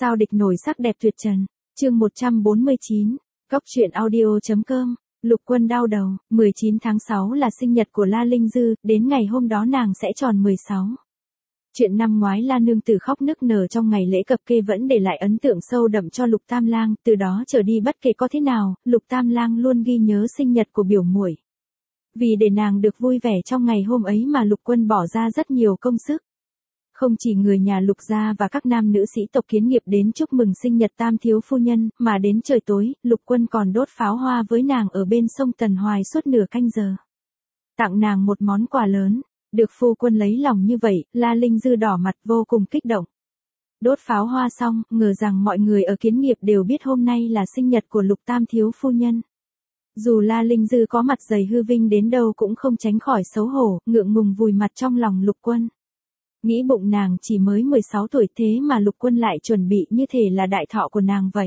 Sao địch nổi sắc đẹp tuyệt trần. Chương 149. Cóc truyện audio.com. Lục Quân đau đầu. 19 tháng 6 là sinh nhật của La Linh Dư, đến ngày hôm đó nàng sẽ tròn 16. Chuyện năm ngoái La nương tử khóc nức nở trong ngày lễ cập kê vẫn để lại ấn tượng sâu đậm cho Lục Tam Lang, từ đó trở đi bất kể có thế nào, Lục Tam Lang luôn ghi nhớ sinh nhật của biểu muội. Vì để nàng được vui vẻ trong ngày hôm ấy mà Lục Quân bỏ ra rất nhiều công sức. Không chỉ người nhà Lục gia và các nam nữ sĩ tộc Kiến Nghiệp đến chúc mừng sinh nhật Tam thiếu phu nhân, mà đến trời tối, Lục Quân còn đốt pháo hoa với nàng ở bên sông Tần Hoài suốt nửa canh giờ. Tặng nàng một món quà lớn, được phu quân lấy lòng như vậy, La Linh Dư đỏ mặt vô cùng kích động. Đốt pháo hoa xong, ngờ rằng mọi người ở Kiến Nghiệp đều biết hôm nay là sinh nhật của Lục Tam thiếu phu nhân. Dù La Linh Dư có mặt dày hư vinh đến đâu cũng không tránh khỏi xấu hổ, ngượng ngùng vùi mặt trong lòng Lục Quân. Nghĩ bụng nàng chỉ mới 16 tuổi thế mà Lục Quân lại chuẩn bị như thể là đại thọ của nàng vậy.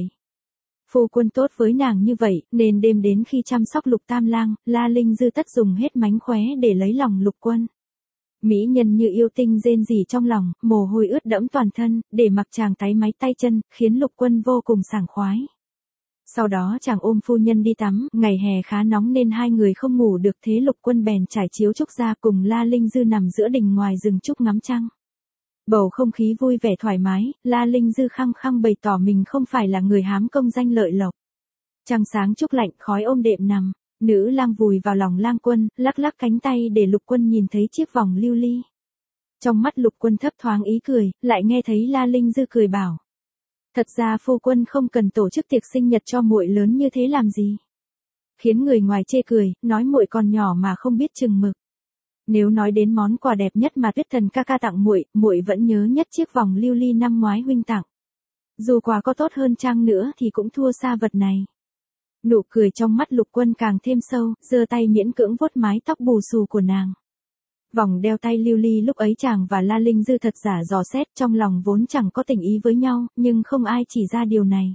Phu quân tốt với nàng như vậy, nên đêm đến khi chăm sóc Lục Tam Lang, La Linh Dư tất dùng hết mánh khóe để lấy lòng Lục Quân. Mỹ nhân như yêu tinh rên rỉ trong lòng, mồ hôi ướt đẫm toàn thân, để mặc chàng táy máy tay chân, khiến Lục Quân vô cùng sảng khoái. Sau đó chàng ôm phu nhân đi tắm, ngày hè khá nóng nên hai người không ngủ được, thế Lục Quân bèn trải chiếu trúc ra cùng La Linh Dư nằm giữa đình ngoài rừng trúc ngắm trăng. Bầu không khí vui vẻ thoải mái, La Linh Dư khăng khăng bày tỏ mình không phải là người hám công danh lợi lộc. Trăng sáng trúc lạnh, khói ôm đệm nằm, nữ lang vùi vào lòng Lang Quân, lắc lắc cánh tay để Lục Quân nhìn thấy chiếc vòng lưu ly. Trong mắt Lục Quân thấp thoáng ý cười, lại nghe thấy La Linh Dư cười bảo: thật ra phu quân không cần tổ chức tiệc sinh nhật cho muội lớn như thế làm gì. Khiến người ngoài chê cười, nói muội còn nhỏ mà không biết chừng mực. Nếu nói đến món quà đẹp nhất mà Tuyết Thần ca ca tặng muội, muội vẫn nhớ nhất chiếc vòng lưu ly năm ngoái huynh tặng. Dù quà có tốt hơn chăng nữa thì cũng thua xa vật này. Nụ cười trong mắt Lục Quân càng thêm sâu, giơ tay miễn cưỡng vuốt mái tóc bù xù của nàng. Vòng đeo tay lưu ly lúc ấy chàng và La Linh Dư thật giả dò xét, trong lòng vốn chẳng có tình ý với nhau, nhưng không ai chỉ ra điều này.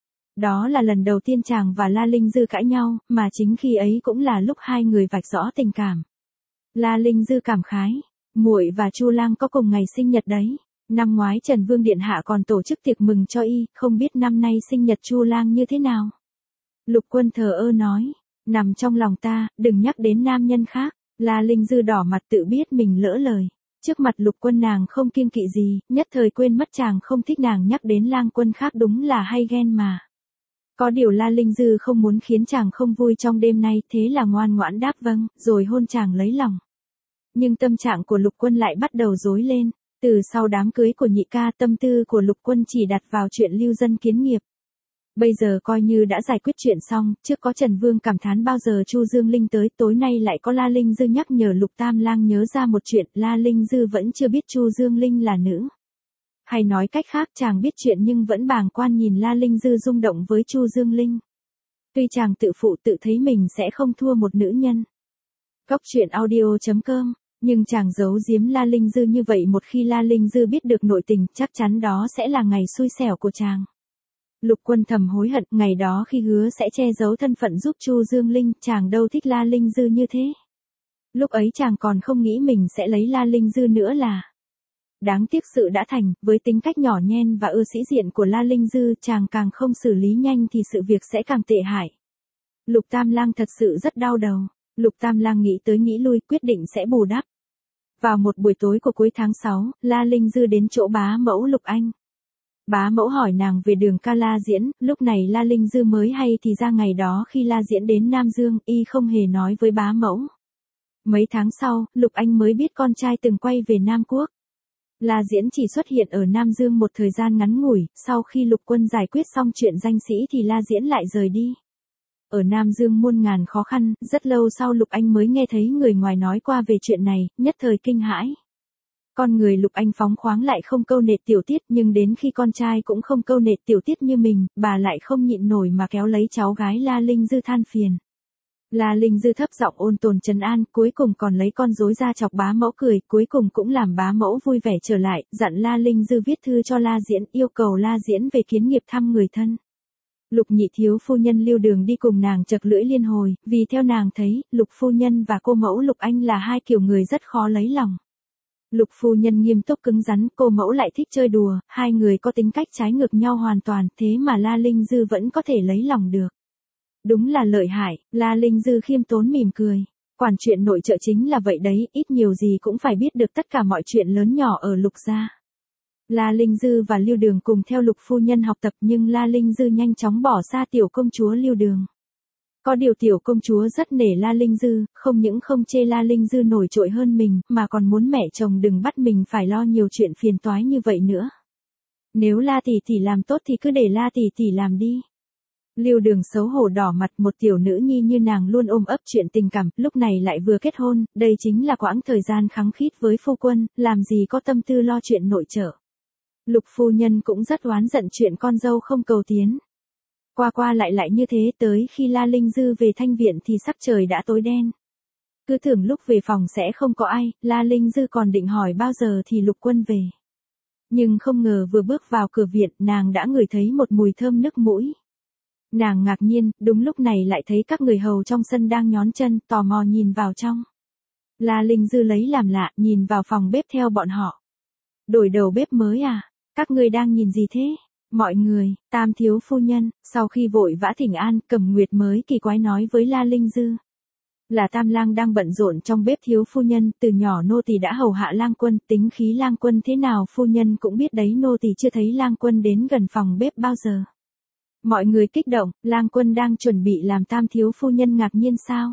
Đó là lần đầu tiên chàng và La Linh Dư cãi nhau, mà chính khi ấy cũng là lúc hai người vạch rõ tình cảm. La Linh Dư cảm khái, muội và Chu Lang có cùng ngày sinh nhật đấy. Năm ngoái Trần Vương điện hạ còn tổ chức tiệc mừng cho y, không biết năm nay sinh nhật Chu Lang như thế nào. Lục Quân thờ ơ nói, nằm trong lòng ta, đừng nhắc đến nam nhân khác. La Linh Dư đỏ mặt tự biết mình lỡ lời. Trước mặt Lục Quân nàng không kiêng kỵ gì, nhất thời quên mất chàng không thích nàng nhắc đến Lang Quân khác, đúng là hay ghen mà. Có điều La Linh Dư không muốn khiến chàng không vui trong đêm nay, thế là ngoan ngoãn đáp vâng, rồi hôn chàng lấy lòng. Nhưng tâm trạng của Lục Quân lại bắt đầu rối lên. Từ sau đám cưới của nhị ca, tâm tư của Lục Quân chỉ đặt vào chuyện lưu dân Kiến Nghiệp. Bây giờ coi như đã giải quyết chuyện xong, trước có Trần Vương cảm thán bao giờ Chu Dương Linh tới, tối nay lại có La Linh Dư nhắc nhở Lục Tam Lang nhớ ra một chuyện, La Linh Dư vẫn chưa biết Chu Dương Linh là nữ. Hay nói cách khác, chàng biết chuyện nhưng vẫn bàng quan nhìn La Linh Dư rung động với Chu Dương Linh. Tuy chàng tự phụ tự thấy mình sẽ không thua một nữ nhân. Cóc truyện audio.com, nhưng chàng giấu giếm La Linh Dư như vậy, một khi La Linh Dư biết được nội tình, chắc chắn đó sẽ là ngày xui xẻo của chàng. Lục Quân thầm hối hận, ngày đó khi hứa sẽ che giấu thân phận giúp Chu Dương Linh, chàng đâu thích La Linh Dư như thế. Lúc ấy chàng còn không nghĩ mình sẽ lấy La Linh Dư nữa là. Đáng tiếc sự đã thành, với tính cách nhỏ nhen và ưa sĩ diện của La Linh Dư, chàng càng không xử lý nhanh thì sự việc sẽ càng tệ hại. Lục Tam Lang thật sự rất đau đầu. Lục Tam Lang nghĩ tới nghĩ lui, quyết định sẽ bù đắp. Vào một buổi tối của cuối tháng 6, La Linh Dư đến chỗ bá mẫu Lục Anh. Bá mẫu hỏi nàng về đường ca La Diễn, lúc này La Linh Dư mới hay thì ra ngày đó khi La Diễn đến Nam Dương, y không hề nói với bá mẫu. Mấy tháng sau, Lục Anh mới biết con trai từng quay về Nam Quốc. La Diễn chỉ xuất hiện ở Nam Dương một thời gian ngắn ngủi, sau khi Lục Quân giải quyết xong chuyện danh sĩ thì La Diễn lại rời đi. Ở Nam Dương muôn ngàn khó khăn, rất lâu sau Lục Anh mới nghe thấy người ngoài nói qua về chuyện này, nhất thời kinh hãi. Con người Lục Anh phóng khoáng lại không câu nệ tiểu tiết, nhưng đến khi con trai cũng không câu nệ tiểu tiết như mình, bà lại không nhịn nổi mà kéo lấy cháu gái La Linh Dư than phiền. La Linh Dư thấp giọng ôn tồn trấn an, cuối cùng còn lấy con rối ra chọc bá mẫu cười, cuối cùng cũng làm bá mẫu vui vẻ trở lại, dặn La Linh Dư viết thư cho La Diễn, yêu cầu La Diễn về Kiến Nghiệp thăm người thân. Lục nhị thiếu phu nhân lưu đường đi cùng nàng chật lưỡi liên hồi, vì theo nàng thấy, Lục phu nhân và cô mẫu Lục Anh là hai kiểu người rất khó lấy lòng. Lục phu nhân nghiêm túc cứng rắn, cô mẫu lại thích chơi đùa, hai người có tính cách trái ngược nhau hoàn toàn, thế mà La Linh Dư vẫn có thể lấy lòng được. Đúng là lợi hại, La Linh Dư khiêm tốn mỉm cười. Quản chuyện nội trợ chính là vậy đấy, ít nhiều gì cũng phải biết được tất cả mọi chuyện lớn nhỏ ở Lục gia. La Linh Dư và Lưu Đường cùng theo Lục phu nhân học tập nhưng La Linh Dư nhanh chóng bỏ xa tiểu công chúa Lưu Đường. Có điều tiểu công chúa rất nể La Linh Dư, không những không chê La Linh Dư nổi trội hơn mình, mà còn muốn mẹ chồng đừng bắt mình phải lo nhiều chuyện phiền toái như vậy nữa. Nếu La tỷ tỷ làm tốt thì cứ để La tỷ tỷ làm đi. Lưu Đường xấu hổ đỏ mặt, một tiểu nữ nhi như nàng luôn ôm ấp chuyện tình cảm, lúc này lại vừa kết hôn, đây chính là quãng thời gian khăng khít với phu quân, làm gì có tâm tư lo chuyện nội trợ. Lục phu nhân cũng rất oán giận chuyện con dâu không cầu tiến. Qua qua lại như thế, tới khi La Linh Dư về thanh viện thì sắc trời đã tối đen. Cứ tưởng lúc về phòng sẽ không có ai, La Linh Dư còn định hỏi bao giờ thì Lục Quân về. Nhưng không ngờ vừa bước vào cửa viện, nàng đã ngửi thấy một mùi thơm nức mũi. Nàng ngạc nhiên, đúng lúc này lại thấy các người hầu trong sân đang nhón chân, tò mò nhìn vào trong. La Linh Dư lấy làm lạ, nhìn vào phòng bếp theo bọn họ. Đổi đầu bếp mới à? Các ngươi đang nhìn gì thế? Mọi người, Tam thiếu phu nhân, sau khi vội vã thỉnh an, Cẩm Nguyệt mới kỳ quái nói với La Linh Dư. Là Tam lang đang bận rộn trong bếp thiếu phu nhân, từ nhỏ nô tỳ đã hầu hạ lang quân, tính khí lang quân thế nào phu nhân cũng biết đấy, nô tỳ chưa thấy lang quân đến gần phòng bếp bao giờ. Mọi người kích động, lang quân đang chuẩn bị làm Tam thiếu phu nhân ngạc nhiên sao?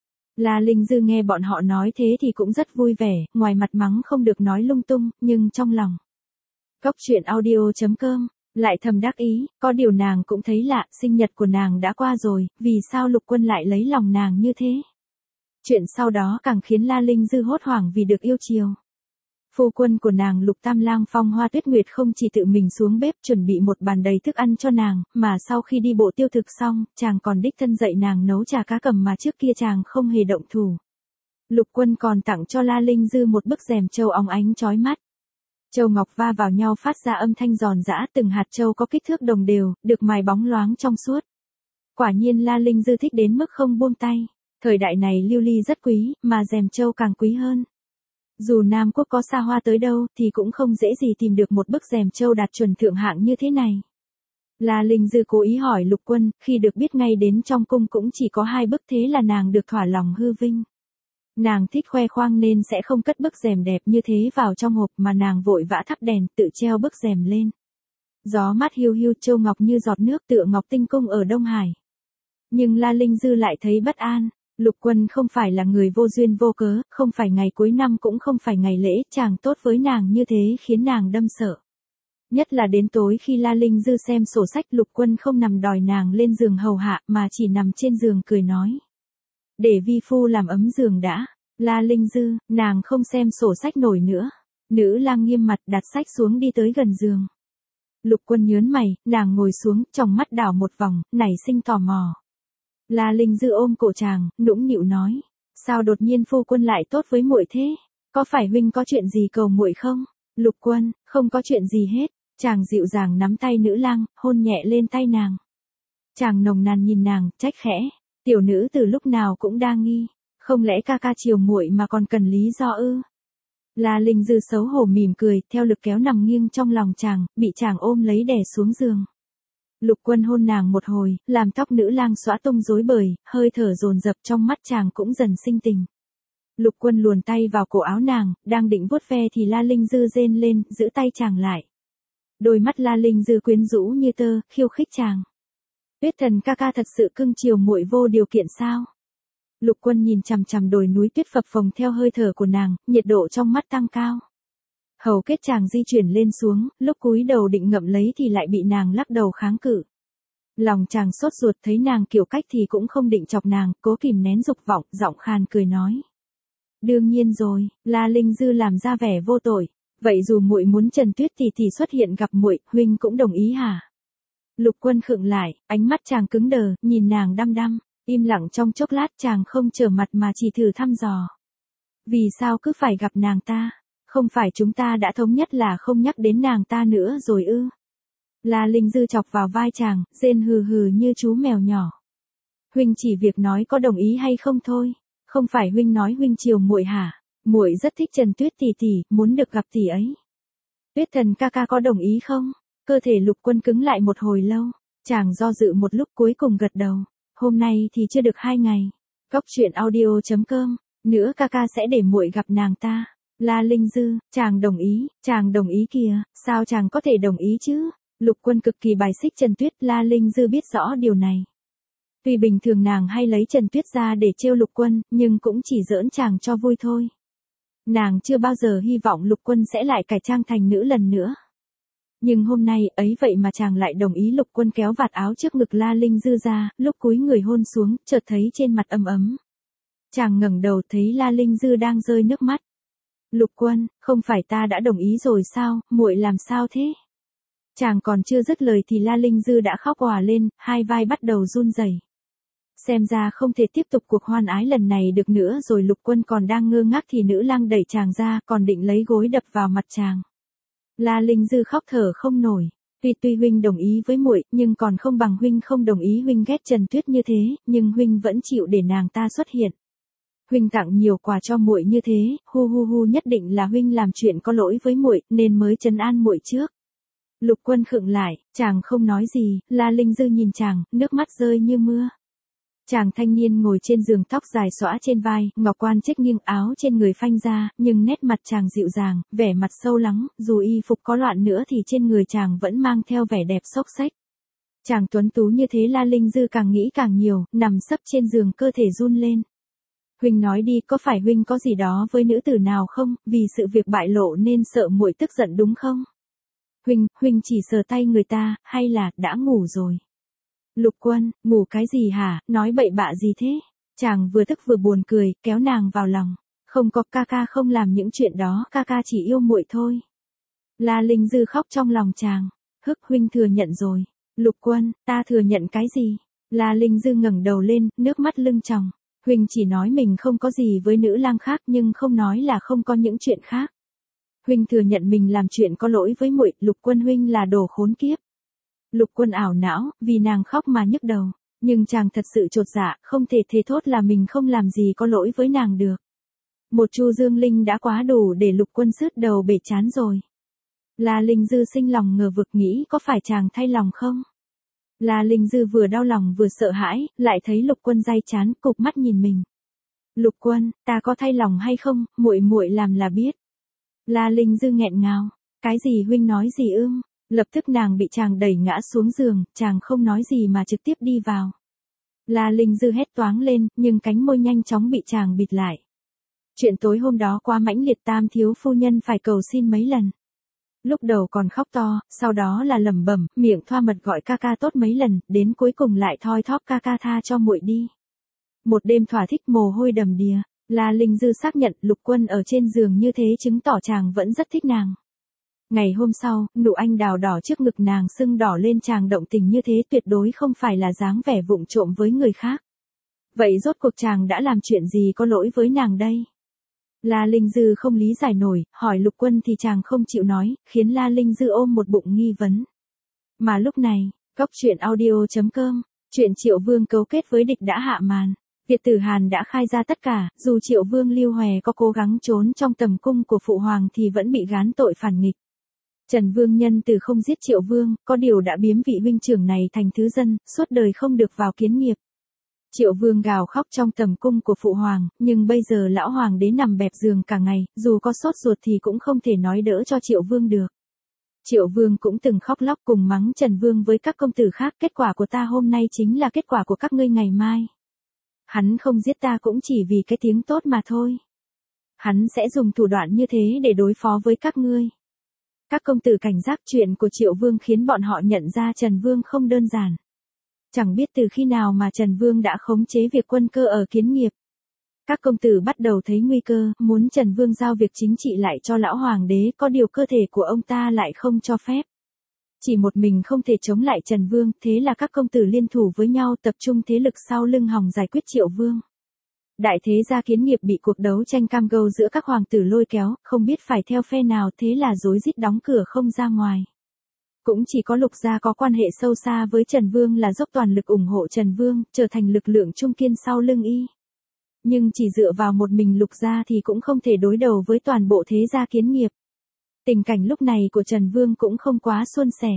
La Linh Dư nghe bọn họ nói thế thì cũng rất vui vẻ, ngoài mặt mắng không được nói lung tung, nhưng trong lòng. Cóc truyện audio.com lại thầm đắc ý, có điều nàng cũng thấy lạ, sinh nhật của nàng đã qua rồi, vì sao Lục Quân lại lấy lòng nàng như thế? Chuyện sau đó càng khiến La Linh Dư hốt hoảng vì được yêu chiều. Phu quân của nàng Lục Tam Lang Phong Hoa Tuyết Nguyệt không chỉ tự mình xuống bếp chuẩn bị một bàn đầy thức ăn cho nàng, mà sau khi đi bộ tiêu thực xong, chàng còn đích thân dạy nàng nấu chả cá cầm mà trước kia chàng không hề động thủ. Lục Quân còn tặng cho La Linh Dư một bức rèm châu óng ánh chói mắt. Châu ngọc va vào nhau phát ra âm thanh giòn giã, từng hạt châu có kích thước đồng đều, được mài bóng loáng trong suốt. Quả nhiên La Linh Dư thích đến mức không buông tay. Thời đại này lưu ly rất quý, mà rèm châu càng quý hơn. Dù Nam Quốc có xa hoa tới đâu, thì cũng không dễ gì tìm được một bức rèm châu đạt chuẩn thượng hạng như thế này. La Linh Dư cố ý hỏi Lục Quân, khi được biết ngay đến trong cung cũng chỉ có 2 bức, thế là nàng được thỏa lòng hư vinh. Nàng thích khoe khoang nên sẽ không cất bức rèm đẹp như thế vào trong hộp mà nàng vội vã thắp đèn, tự treo bức rèm lên. Gió mát hiu hiu, châu ngọc như giọt nước tựa ngọc tinh cung ở Đông Hải. Nhưng La Linh Dư lại thấy bất an. Lục Quân không phải là người vô duyên vô cớ, không phải ngày cuối năm cũng không phải ngày lễ, chàng tốt với nàng như thế khiến nàng đâm sợ. Nhất là đến tối khi La Linh Dư xem sổ sách, Lục Quân không nằm đòi nàng lên giường hầu hạ mà chỉ nằm trên giường cười nói. Để vi phu làm ấm giường đã. La Linh Dư, nàng không xem sổ sách nổi nữa. Nữ lang nghiêm mặt đặt sách xuống đi tới gần giường. Lục Quân nhớn mày, nàng ngồi xuống, trong mắt đảo một vòng, nảy sinh tò mò. La Linh Dư ôm cổ chàng, nũng nịu nói, sao đột nhiên phu quân lại tốt với muội thế? Có phải huynh có chuyện gì cầu muội không? Lục Quân, không có chuyện gì hết. Chàng dịu dàng nắm tay nữ lang, hôn nhẹ lên tay nàng. Chàng nồng nàn nhìn nàng, trách khẽ, tiểu nữ từ lúc nào cũng đa nghi, không lẽ ca ca chiều muội mà còn cần lý do ư? La Linh Dư xấu hổ mỉm cười, theo lực kéo nằm nghiêng trong lòng chàng, bị chàng ôm lấy đè xuống giường. Lục Quân hôn nàng một hồi, làm tóc nữ lang xõa tung rối bời, hơi thở dồn dập, trong mắt chàng cũng dần sinh tình. Lục Quân luồn tay vào cổ áo nàng, đang định vuốt ve thì La Linh Dư rên lên, giữ tay chàng lại. Đôi mắt La Linh Dư quyến rũ như tơ, khiêu khích chàng. Tuyết Thần ca ca thật sự cưng chiều muội vô điều kiện sao? Lục Quân nhìn chằm chằm đồi núi tuyết phập phồng theo hơi thở của nàng, nhiệt độ trong mắt tăng cao. Hầu kết chàng di chuyển lên xuống, lúc cúi đầu định ngậm lấy thì lại bị nàng lắc đầu kháng cự. Lòng chàng sốt ruột, thấy nàng kiểu cách thì cũng không định chọc nàng, cố kìm nén dục vọng, giọng khàn cười nói. Đương nhiên rồi, La Linh Dư làm ra vẻ vô tội. Vậy dù muội muốn Trần Tuyết thì xuất hiện gặp muội, huynh cũng đồng ý hả? Lục Quân khựng lại, ánh mắt chàng cứng đờ, nhìn nàng đăm đăm, im lặng trong chốc lát, chàng không trở mặt mà chỉ thử thăm dò. Vì sao cứ phải gặp nàng ta? Không phải chúng ta đã thống nhất là không nhắc đến nàng ta nữa rồi ư? La Linh Dư chọc vào vai chàng, rên hừ hừ như chú mèo nhỏ. Huynh chỉ việc nói có đồng ý hay không thôi, không phải huynh nói huynh chiều muội hả? Muội rất thích Trần Tuyết tỷ tỷ, muốn được gặp tỷ ấy. Tuyết Thần ca ca có đồng ý không? Cơ thể Lục Quân cứng lại một hồi lâu, chàng do dự một lúc cuối cùng gật đầu. Hôm nay thì chưa được 2 ngày. Cóc truyện audio.com, nữa ca ca sẽ để muội gặp nàng ta. La Linh Dư, chàng đồng ý kìa, sao chàng có thể đồng ý chứ? Lục Quân cực kỳ bài xích Trần Tuyết, La Linh Dư biết rõ điều này. Tuy bình thường nàng hay lấy Trần Tuyết ra để trêu Lục Quân, nhưng cũng chỉ giỡn chàng cho vui thôi. Nàng chưa bao giờ hy vọng Lục Quân sẽ lại cải trang thành nữ lần nữa. Nhưng hôm nay ấy vậy mà chàng lại đồng ý. Lục Quân kéo vạt áo trước ngực La Linh Dư ra, lúc cúi người hôn xuống, chợt thấy trên mặt ấm ấm. Chàng ngẩng đầu thấy La Linh Dư đang rơi nước mắt. Lục Quân, không phải ta đã đồng ý rồi sao, muội làm sao thế? Chàng còn chưa dứt lời thì La Linh Dư đã khóc òa lên, hai vai bắt đầu run rẩy. Xem ra không thể tiếp tục cuộc hoan ái lần này được nữa rồi. Lục Quân còn đang ngơ ngác thì nữ lang đẩy chàng ra, còn định lấy gối đập vào mặt chàng. La Linh Dư khóc thở không nổi. Tuy huynh đồng ý với muội, nhưng còn không bằng huynh không đồng ý. Huynh ghét Trần Tuyết như thế, nhưng huynh vẫn chịu để nàng ta xuất hiện. Huynh tặng nhiều quà cho muội như thế, nhất định là huynh làm chuyện có lỗi với muội, nên mới trấn an muội trước. Lục Quân khựng lại, chàng không nói gì. La Linh Dư nhìn chàng, nước mắt rơi như mưa. Chàng thanh niên ngồi trên giường, tóc dài xõa trên vai, ngọc quan trích nghiêng, áo trên người phanh ra, nhưng nét mặt chàng dịu dàng, vẻ mặt sâu lắng, dù y phục có loạn nữa thì trên người chàng vẫn mang theo vẻ đẹp xốc xếch. Chàng tuấn tú như thế. La Linh Dư càng nghĩ càng nhiều, nằm sấp trên giường cơ thể run lên. Huynh nói đi, có phải huynh có gì đó với nữ tử nào không, vì sự việc bại lộ nên sợ muội tức giận đúng không? Huynh chỉ sờ tay người ta, hay là đã ngủ rồi? Lục Quân, ngủ cái gì hả, nói bậy bạ gì thế? Chàng vừa tức vừa buồn cười, kéo nàng vào lòng. Không có, ca ca không làm những chuyện đó, ca ca chỉ yêu muội thôi. La Linh Dư khóc trong lòng chàng. Huynh thừa nhận rồi. Lục Quân, ta thừa nhận cái gì? La Linh Dư ngẩng đầu lên, nước mắt lưng tròng. Huynh chỉ nói mình không có gì với nữ lang khác, nhưng không nói là không có những chuyện khác. Huynh thừa nhận mình làm chuyện có lỗi với muội. Lục Quân, huynh là đồ khốn kiếp. Lục Quân ảo não, vì nàng khóc mà nhức đầu. Nhưng chàng thật sự chột dạ, không thể thề thốt là mình không làm gì có lỗi với nàng được. Một chu dương linh đã quá đủ để Lục Quân sứt đầu bể chán rồi. La Linh Dư sinh lòng ngờ vực, nghĩ có phải chàng thay lòng không? La Linh Dư vừa đau lòng vừa sợ hãi, lại thấy Lục Quân day chán, cụp mắt nhìn mình. Lục Quân, ta có thay lòng hay không, muội làm là biết. La Linh Dư nghẹn ngào. Cái gì huynh nói gì ưng? Lập tức nàng bị chàng đẩy ngã xuống giường, chàng không nói gì mà trực tiếp đi vào. La Linh Dư hét toáng lên, nhưng cánh môi nhanh chóng bị chàng bịt lại. Chuyện tối hôm đó quá mãnh liệt, Tam thiếu phu nhân phải cầu xin mấy lần. Lúc đầu còn khóc to, sau đó là lẩm bẩm, miệng thoa mật gọi ca ca tốt mấy lần, đến cuối cùng lại thoi thóp ca ca tha cho muội đi. Một đêm thỏa thích, mồ hôi đầm đìa. La Linh Dư xác nhận Lục Quân ở trên giường như thế chứng tỏ chàng vẫn rất thích nàng. Ngày hôm sau, nụ anh đào đỏ trước ngực nàng sưng đỏ lên. Chàng động tình như thế tuyệt đối không phải là dáng vẻ vụng trộm với người khác. Vậy rốt cuộc chàng đã làm chuyện gì có lỗi với nàng đây? La Linh Dư không lý giải nổi, hỏi Lục Quân thì chàng không chịu nói, khiến La Linh Dư ôm một bụng nghi vấn. Mà lúc này, cóc truyện audio.com, chuyện Triệu Vương cấu kết với địch đã hạ màn. Việt Tử Hàn đã khai ra tất cả, dù Triệu Vương Lưu Hòe có cố gắng trốn trong tầm cung của Phụ Hoàng thì vẫn bị gán tội phản nghịch. Trần Vương nhân từ không giết Triệu Vương, có điều đã biếm vị huynh trưởng này thành thứ dân, suốt đời không được vào kiến nghiệp. Triệu Vương gào khóc trong tầm cung của Phụ Hoàng, nhưng bây giờ lão hoàng đế nằm bẹp giường cả ngày, dù có sốt ruột thì cũng không thể nói đỡ cho Triệu Vương được. Triệu Vương cũng từng khóc lóc cùng mắng Trần Vương với các công tử khác, kết quả của ta hôm nay chính là kết quả của các ngươi ngày mai. Hắn không giết ta cũng chỉ vì cái tiếng tốt mà thôi. Hắn sẽ dùng thủ đoạn như thế để đối phó với các ngươi. Các công tử cảnh giác. Chuyện của Triệu Vương khiến bọn họ nhận ra Trần Vương không đơn giản. Chẳng biết từ khi nào mà Trần Vương đã khống chế việc quân cơ ở kiến nghiệp. Các công tử bắt đầu thấy nguy cơ, muốn Trần Vương giao việc chính trị lại cho lão hoàng đế, có điều cơ thể của ông ta lại không cho phép. Chỉ một mình không thể chống lại Trần Vương, thế là các công tử liên thủ với nhau tập trung thế lực sau lưng hòng giải quyết Triệu Vương. Đại thế gia kiến nghiệp bị cuộc đấu tranh cam go giữa các hoàng tử lôi kéo, không biết phải theo phe nào, thế là rối rít đóng cửa không ra ngoài. Cũng chỉ có Lục gia có quan hệ sâu xa với Trần Vương là dốc toàn lực ủng hộ Trần Vương, trở thành lực lượng trung kiên sau lưng y. nhưng chỉ dựa vào một mình Lục gia thì cũng không thể đối đầu với toàn bộ thế gia Kiến Nghiệp. Tình cảnh lúc này của Trần Vương cũng không quá suôn sẻ.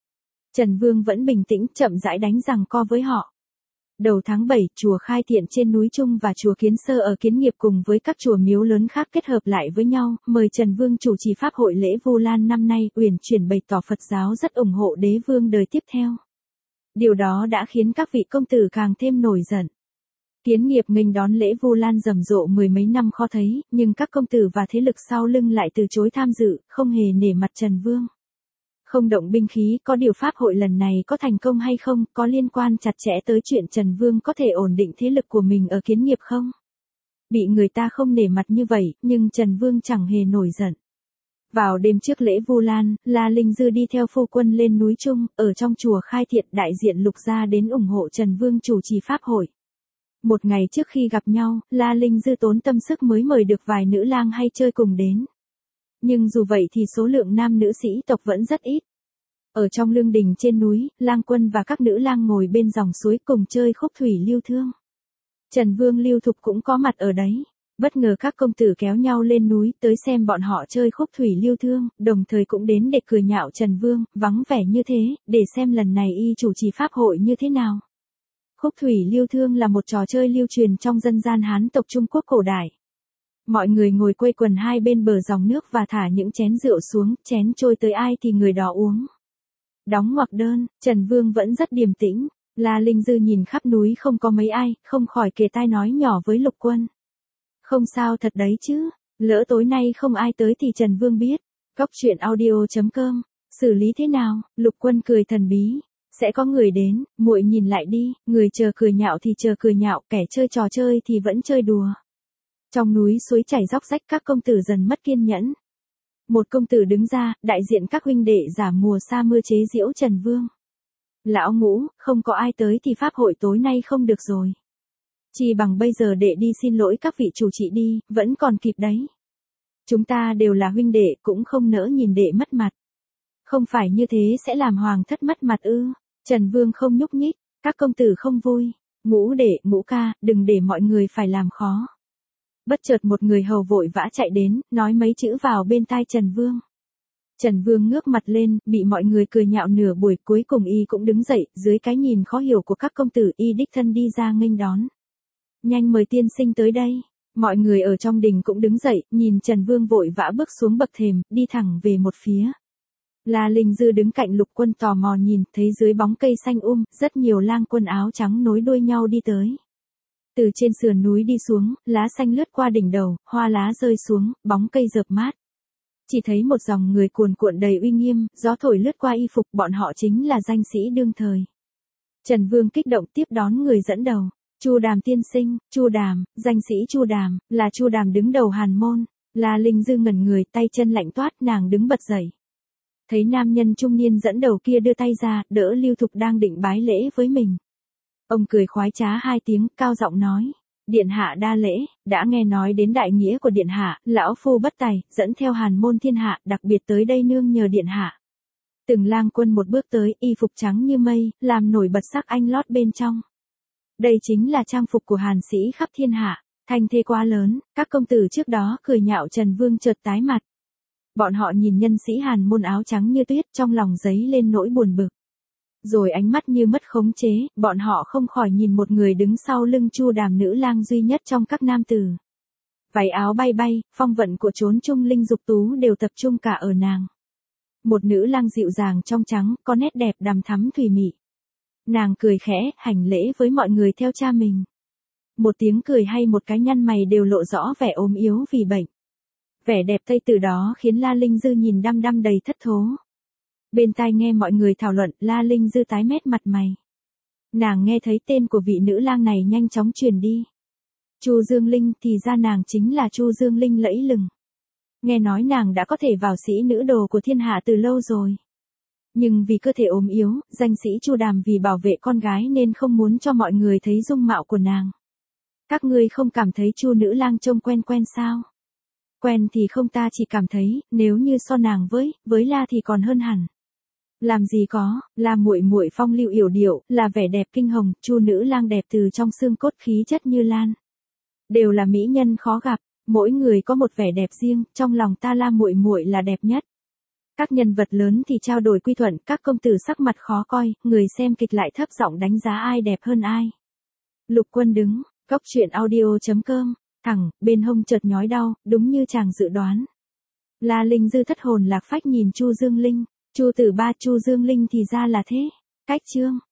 Trần Vương vẫn bình tĩnh chậm rãi đánh giằng co với họ. Đầu tháng 7, chùa Khai Thiện trên núi Trung và chùa Kiến Sơ ở Kiến Nghiệp cùng với các chùa miếu lớn khác kết hợp lại với nhau, mời Trần Vương chủ trì pháp hội lễ Vu Lan năm nay, uyển chuyển bày tỏ Phật giáo rất ủng hộ đế vương đời tiếp theo. Điều đó đã khiến các vị công tử càng thêm nổi giận. Kiến Nghiệp nghênh đón lễ Vu Lan rầm rộ mười mấy năm khó thấy, nhưng các công tử và thế lực sau lưng lại từ chối tham dự, không hề nể mặt Trần Vương. Không động binh khí, có điều pháp hội lần này có thành công hay không, có liên quan chặt chẽ tới chuyện Trần Vương có thể ổn định thế lực của mình ở Kiến Nghiệp không? Bị người ta không nể mặt như vậy, nhưng Trần Vương chẳng hề nổi giận. Vào đêm trước lễ Vu Lan, La Linh Dư đi theo phu quân lên núi Trung, ở trong chùa Khai Thiện đại diện Lục gia đến ủng hộ Trần Vương chủ trì pháp hội. Một ngày trước khi gặp nhau, La Linh Dư tốn tâm sức mới mời được vài nữ lang hay chơi cùng đến. Nhưng dù vậy thì số lượng nam nữ sĩ tộc vẫn rất ít. Ở trong lương đình trên núi, lang quân và các nữ lang ngồi bên dòng suối cùng chơi khúc thủy lưu thương. Trần Vương Lưu Thục cũng có mặt ở đấy. Bất ngờ các công tử kéo nhau lên núi tới xem bọn họ chơi khúc thủy lưu thương, đồng thời cũng đến để cười nhạo Trần Vương, vắng vẻ như thế, để xem lần này y chủ trì pháp hội như thế nào. Khúc thủy lưu thương là một trò chơi lưu truyền trong dân gian Hán tộc Trung Quốc cổ đại. Mọi người ngồi quây quần hai bên bờ dòng nước và thả những chén rượu xuống, chén trôi tới ai thì người đó uống. Đóng ngoặc đơn, Trần Vương vẫn rất điềm tĩnh. La Linh Dư nhìn khắp núi không có mấy ai, không khỏi kề tai nói nhỏ với Lục Quân. Không sao thật đấy chứ, lỡ tối nay không ai tới thì Trần Vương biết. Cóc truyện audio.com, xử lý thế nào? Lục Quân cười thần bí. Sẽ có người đến, muội nhìn lại đi, người chờ cười nhạo thì chờ cười nhạo, kẻ chơi trò chơi thì vẫn chơi đùa. Trong núi suối chảy róc rách các công tử dần mất kiên nhẫn. Một công tử đứng ra, đại diện các huynh đệ giả mùa sa mưa chế giễu Trần Vương. Lão Ngũ, không có ai tới thì pháp hội tối nay không được rồi. Chỉ bằng bây giờ đệ đi xin lỗi các vị chủ trị đi, vẫn còn kịp đấy. Chúng ta đều là huynh đệ, cũng không nỡ nhìn đệ mất mặt. Không phải như thế sẽ làm hoàng thất mất mặt ư? Trần Vương không nhúc nhích, các công tử không vui. Ngũ đệ, Ngũ ca, đừng để mọi người phải làm khó. Bất chợt một người hầu vội vã chạy đến, nói mấy chữ vào bên tai Trần Vương. Trần Vương ngước mặt lên, bị mọi người cười nhạo nửa buổi, cuối cùng y cũng đứng dậy, dưới cái nhìn khó hiểu của các công tử y đích thân đi ra nghênh đón. Nhanh mời tiên sinh tới đây. Mọi người ở trong đình cũng đứng dậy, nhìn Trần Vương vội vã bước xuống bậc thềm, đi thẳng về một phía. La Linh Dư đứng cạnh Lục Quân tò mò nhìn, thấy dưới bóng cây xanh rất nhiều lang quân áo trắng nối đuôi nhau đi tới. Từ trên sườn núi đi xuống, lá xanh lướt qua đỉnh đầu, hoa lá rơi xuống, bóng cây rợp mát. Chỉ thấy một dòng người cuồn cuộn đầy uy nghiêm, gió thổi lướt qua y phục, bọn họ chính là danh sĩ đương thời. Trần Vương kích động tiếp đón người dẫn đầu. Chu Đàm tiên sinh, Chu Đàm, danh sĩ Chu Đàm, là Chu Đàm đứng đầu Hàn môn. La Linh Dư ngẩn người, tay chân lạnh toát, nàng đứng bật dậy. Thấy nam nhân trung niên dẫn đầu kia đưa tay ra, đỡ Lưu Thục đang định bái lễ với mình. Ông cười khoái trá hai tiếng, cao giọng nói. Điện hạ đa lễ, đã nghe nói đến đại nghĩa của điện hạ, lão phu bất tài, dẫn theo Hàn môn thiên hạ, đặc biệt tới đây nương nhờ điện hạ. Từng lang quân một bước tới, y phục trắng như mây, làm nổi bật sắc anh lót bên trong. Đây chính là trang phục của Hàn sĩ khắp thiên hạ, thanh thế quá lớn, các công tử trước đó cười nhạo Trần Vương chợt tái mặt. Bọn họ nhìn nhân sĩ Hàn môn áo trắng như tuyết, trong lòng dấy lên nỗi buồn bực. Rồi ánh mắt như mất khống chế, bọn họ không khỏi nhìn một người đứng sau lưng Chu Đàm, nữ lang duy nhất trong các nam tử. Váy áo bay bay, phong vận của chốn trung linh dục tú đều tập trung cả ở nàng. Một nữ lang dịu dàng trong trắng, có nét đẹp đằm thắm thùy mị. Nàng cười khẽ, hành lễ với mọi người theo cha mình. Một tiếng cười hay một cái nhăn mày đều lộ rõ vẻ ốm yếu vì bệnh. Vẻ đẹp tây từ đó khiến La Linh Dư nhìn đăm đăm đầy thất thố. Bên tai nghe mọi người thảo luận, La Linh Dư tái mét mặt mày. Nàng nghe thấy tên của vị nữ lang này nhanh chóng truyền đi. Chu Dương Linh, thì ra nàng chính là Chu Dương Linh lẫy lừng. Nghe nói nàng đã có thể vào sĩ nữ đồ của thiên hạ từ lâu rồi. Nhưng vì cơ thể ốm yếu, danh sĩ Chu Đàm vì bảo vệ con gái nên không muốn cho mọi người thấy dung mạo của nàng. Các ngươi không cảm thấy Chu nữ lang trông quen quen sao? Quen thì không, ta chỉ cảm thấy, nếu như so nàng với La thì còn hơn hẳn. Làm gì có, là muội muội phong lưu yểu điệu, là vẻ đẹp kinh hồng, Chu nữ lang đẹp từ trong xương cốt, khí chất như lan. Đều là mỹ nhân khó gặp, mỗi người có một vẻ đẹp riêng, trong lòng ta La muội muội là đẹp nhất. Các nhân vật lớn thì trao đổi quy thuận, các công tử sắc mặt khó coi, người xem kịch lại thấp giọng đánh giá ai đẹp hơn ai. Lục Quân đứng, góc truyện audio.com, thẳng, bên hông chợt nhói đau, đúng như chàng dự đoán. La Linh Dư thất hồn lạc phách nhìn Chu Dương Linh, Chu Tử Ba, Chu Dương Linh thì ra là thế. Cách chương